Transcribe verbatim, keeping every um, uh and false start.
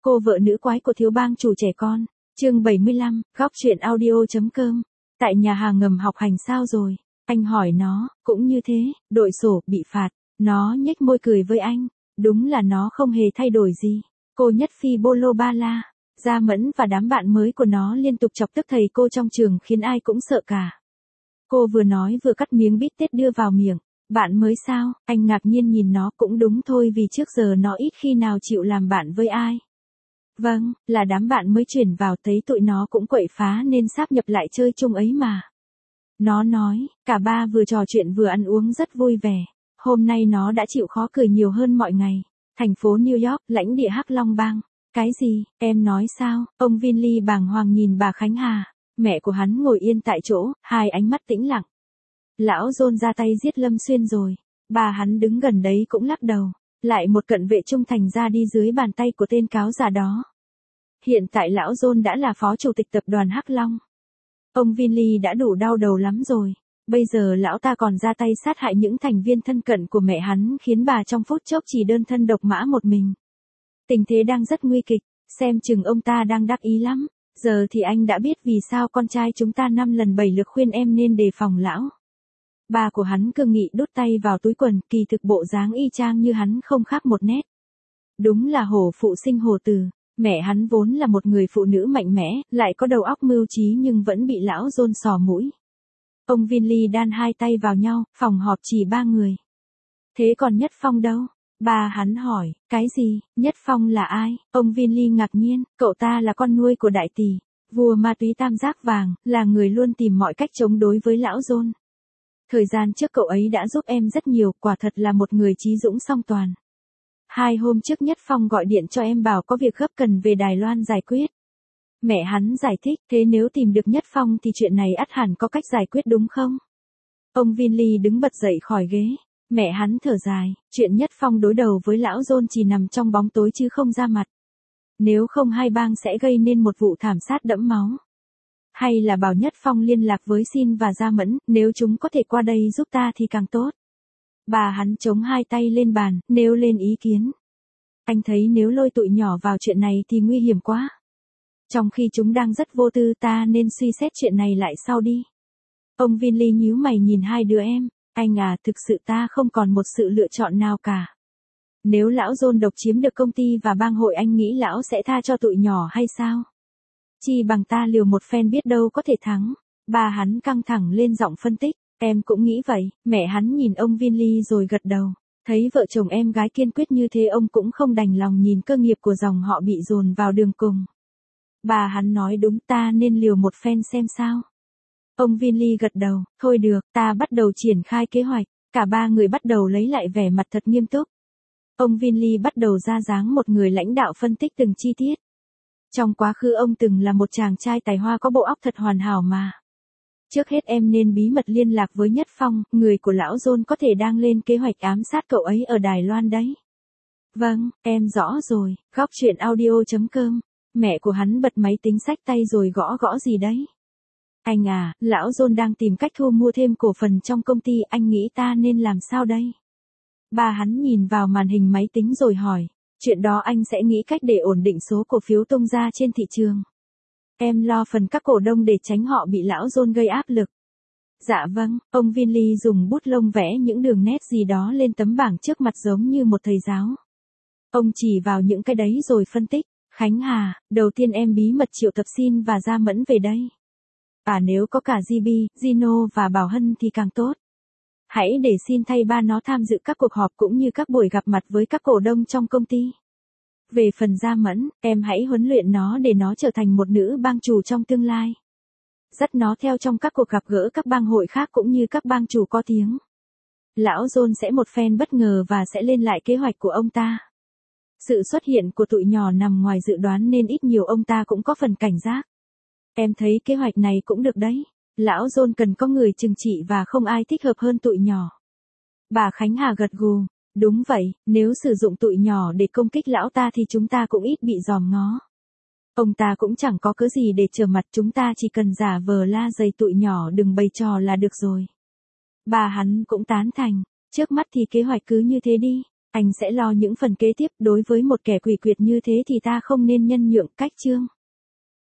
Cô vợ nữ quái của thiếu bang chủ trẻ con. Chương bảy mươi lăm, góc truyện audio.com. Tại nhà hàng ngầm học hành sao rồi? Anh hỏi nó, cũng như thế, đội sổ, bị phạt. Nó nhếch môi cười với anh. Đúng là nó không hề thay đổi gì. Cô Nhất Phi bolo ba la. Gia Mẫn và đám bạn mới của nó liên tục chọc tức thầy cô trong trường khiến ai cũng sợ cả. Cô vừa nói vừa cắt miếng bít tết đưa vào miệng. Bạn mới sao? Anh ngạc nhiên nhìn nó. Cũng đúng thôi, vì trước giờ nó ít khi nào chịu làm bạn với ai. Vâng, là đám bạn mới chuyển vào, thấy tụi nó cũng quậy phá nên sáp nhập lại chơi chung ấy mà. Nó nói, cả ba vừa trò chuyện vừa ăn uống rất vui vẻ. Hôm nay nó đã chịu khó cười nhiều hơn mọi ngày. Thành phố New York, lãnh địa Hắc Long Bang. Cái gì, em nói sao? Ông Vinly bàng hoàng nhìn bà Khánh Hà. Mẹ của hắn ngồi yên tại chỗ, hai ánh mắt tĩnh lặng. Lão John ra tay giết Lâm Xuyên rồi. Bà hắn đứng gần đấy cũng lắc đầu. Lại một cận vệ trung thành ra đi dưới bàn tay của tên cáo già đó. Hiện tại lão John đã là phó chủ tịch tập đoàn Hắc Long. Ông Vinly đã đủ đau đầu lắm rồi. Bây giờ lão ta còn ra tay sát hại những thành viên thân cận của mẹ hắn, khiến bà trong phút chốc chỉ đơn thân độc mã một mình. Tình thế đang rất nguy kịch, xem chừng ông ta đang đắc ý lắm. Giờ thì anh đã biết vì sao con trai chúng ta năm lần bảy lượt khuyên em nên đề phòng lão. Bà của hắn cương nghị đút tay vào túi quần, kỳ thực bộ dáng y chang như hắn không khác một nét. Đúng là hổ phụ sinh hổ tử. Mẹ hắn vốn là một người phụ nữ mạnh mẽ, lại có đầu óc mưu trí nhưng vẫn bị lão John sò mũi. Ông Vinly đan hai tay vào nhau, phòng họp chỉ ba người. Thế còn Nhất Phong đâu? Bà hắn hỏi, cái gì? Nhất Phong là ai? Ông Vinly ngạc nhiên, cậu ta là con nuôi của đại tỷ, vua ma túy tam giác vàng, là người luôn tìm mọi cách chống đối với lão John. Thời gian trước cậu ấy đã giúp em rất nhiều, quả thật là một người trí dũng song toàn. Hai hôm trước Nhất Phong gọi điện cho em bảo có việc gấp cần về Đài Loan giải quyết. Mẹ hắn giải thích, thế nếu tìm được Nhất Phong thì chuyện này ắt hẳn có cách giải quyết đúng không? Ông Vinly đứng bật dậy khỏi ghế. Mẹ hắn thở dài, chuyện Nhất Phong đối đầu với lão John chỉ nằm trong bóng tối chứ không ra mặt. Nếu không hai bang sẽ gây nên một vụ thảm sát đẫm máu. Hay là bảo Nhất Phong liên lạc với Xin và Gia Mẫn, nếu chúng có thể qua đây giúp ta thì càng tốt. Bà hắn chống hai tay lên bàn, nêu lên ý kiến. Anh thấy nếu lôi tụi nhỏ vào chuyện này thì nguy hiểm quá. Trong khi chúng đang rất vô tư, ta nên suy xét chuyện này lại sau đi. Ông Vinly nhíu mày nhìn hai đứa em. Anh à, thực sự ta không còn một sự lựa chọn nào cả. Nếu lão John độc chiếm được công ty và bang hội, anh nghĩ lão sẽ tha cho tụi nhỏ hay sao? Chi bằng ta liều một phen, biết đâu có thể thắng. Bà hắn căng thẳng lên giọng phân tích. Em cũng nghĩ vậy. Mẹ hắn nhìn ông Vinly rồi gật đầu. Thấy vợ chồng em gái kiên quyết như thế, ông cũng không đành lòng nhìn cơ nghiệp của dòng họ bị dồn vào đường cùng. Bà hắn nói đúng, ta nên liều một phen xem sao. Ông Vinly gật đầu, thôi được, ta bắt đầu triển khai kế hoạch. Cả ba người bắt đầu lấy lại vẻ mặt thật nghiêm túc. Ông Vinly bắt đầu ra dáng một người lãnh đạo, phân tích từng chi tiết. Trong quá khứ ông từng là một chàng trai tài hoa có bộ óc thật hoàn hảo mà. Trước hết em nên bí mật liên lạc với Nhất Phong, người của lão John có thể đang lên kế hoạch ám sát cậu ấy ở Đài Loan đấy. Vâng, em rõ rồi, góc truyện audio.com. Mẹ của hắn bật máy tính xách tay rồi gõ gõ gì đấy. Anh à, lão John đang tìm cách thu mua thêm cổ phần trong công ty, anh nghĩ ta nên làm sao đây? Bà hắn nhìn vào màn hình máy tính rồi hỏi, chuyện đó anh sẽ nghĩ cách để ổn định số cổ phiếu tung ra trên thị trường. Em lo phần các cổ đông để tránh họ bị lão John gây áp lực. Dạ vâng, ông Vinly dùng bút lông vẽ những đường nét gì đó lên tấm bảng trước mặt giống như một thầy giáo. Ông chỉ vào những cái đấy rồi phân tích, Khánh Hà, đầu tiên em bí mật triệu tập Xin và Gia Mẫn về đây. À, nếu có cả gi bê, Gino và Bảo Hân thì càng tốt. Hãy để Xin thay ba nó tham dự các cuộc họp cũng như các buổi gặp mặt với các cổ đông trong công ty. Về phần Gia Mẫn, em hãy huấn luyện nó để nó trở thành một nữ bang chủ trong tương lai. Dắt nó theo trong các cuộc gặp gỡ các bang hội khác cũng như các bang chủ có tiếng. Lão John sẽ một phen bất ngờ và sẽ lên lại kế hoạch của ông ta. Sự xuất hiện của tụi nhỏ nằm ngoài dự đoán nên ít nhiều ông ta cũng có phần cảnh giác. Em thấy kế hoạch này cũng được đấy. Lão John cần có người trừng trị và không ai thích hợp hơn tụi nhỏ. Bà Khánh Hà gật gù. Đúng vậy, nếu sử dụng tụi nhỏ để công kích lão ta thì chúng ta cũng ít bị dòm ngó. Ông ta cũng chẳng có cớ gì để trở mặt, chúng ta chỉ cần giả vờ la dày tụi nhỏ đừng bày trò là được rồi. Bà hắn cũng tán thành, trước mắt thì kế hoạch cứ như thế đi. Anh sẽ lo những phần kế tiếp, đối với một kẻ quỷ quyệt như thế thì ta không nên nhân nhượng. Cách chương